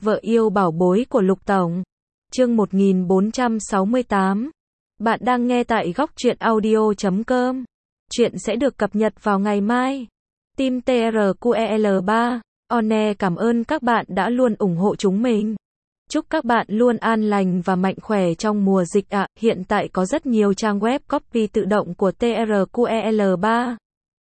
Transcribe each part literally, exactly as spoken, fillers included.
vợ yêu bảo bối của Lục Tổng. Chương một nghìn bốn trăm sáu mươi tám. Bạn đang nghe tại góc truyện audio chấm com. Chuyện sẽ được cập nhật vào ngày mai. Team tê rờ quy e lờ ba, One cảm ơn các bạn đã luôn ủng hộ chúng mình. Chúc các bạn luôn an lành và mạnh khỏe trong mùa dịch ạ. À. Hiện tại có rất nhiều trang web copy tự động của tê rờ quy e lờ ba.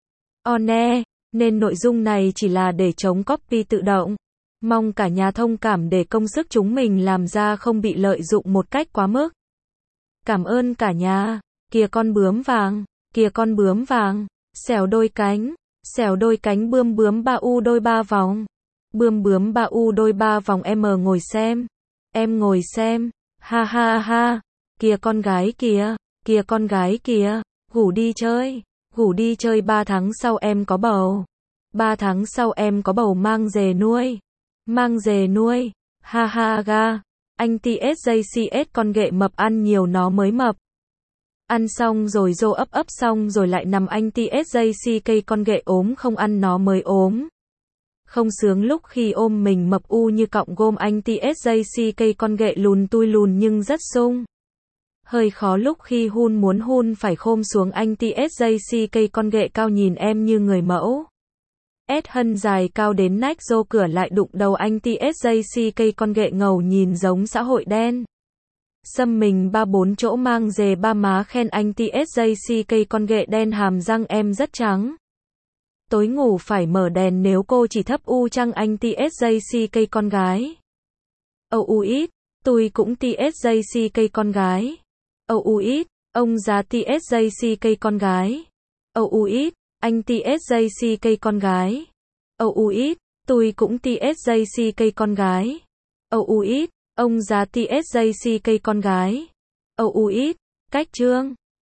One, nên nội dung này chỉ là để chống copy tự động. Mong cả nhà thông cảm để công sức chúng mình làm ra không bị lợi dụng một cách quá mức. Cảm ơn cả nhà. Kìa con bướm vàng, kìa con bướm vàng, xẻo đôi cánh, xẻo đôi cánh bươm bướm ba u đôi ba vòng. Bươm bướm ba u đôi ba vòng em ngồi xem, em ngồi xem, ha ha ha. Kìa con gái kìa, kìa con gái kìa, ngủ đi chơi, ngủ đi chơi ba tháng sau em có bầu. Ba tháng sau em có bầu mang về nuôi. Mang về nuôi, ha ha ga. Anh tê ét gi xê ét con ghệ mập ăn nhiều nó mới mập. Ăn xong rồi dô ấp ấp xong rồi lại nằm anh tê ét gi xê cây con ghệ ốm không ăn nó mới ốm. Không sướng lúc khi ôm mình mập u như cọng gôm anh tê ét gi xê cây con ghệ lùn tui lùn nhưng rất sung. Hơi khó lúc khi hun muốn hun phải khom xuống anh tê ét gi xê cây con ghệ cao nhìn em như người mẫu. S hân dài cao đến nách dô cửa lại đụng đầu anh tê ét gi xê cây con ghệ ngầu nhìn giống xã hội đen. Xăm mình ba bốn chỗ mang dề ba má khen anh tê ét gi xê cây con ghệ đen hàm răng em rất trắng. Tối ngủ phải mở đèn nếu cô chỉ thấp u trăng anh tê ét gi xê cây con gái. Âu u ít, tôi cũng tê ét gi xê cây con gái. Âu u ít, ông già tê ét gi xê cây con gái. Âu u ít, anh tê ét gi xê cây con gái. Âu u ít, tôi cũng tê ét gi xê cây con gái. Âu u ít, ông già tê ét gi xê cây con gái. Âu u ít, cách trương.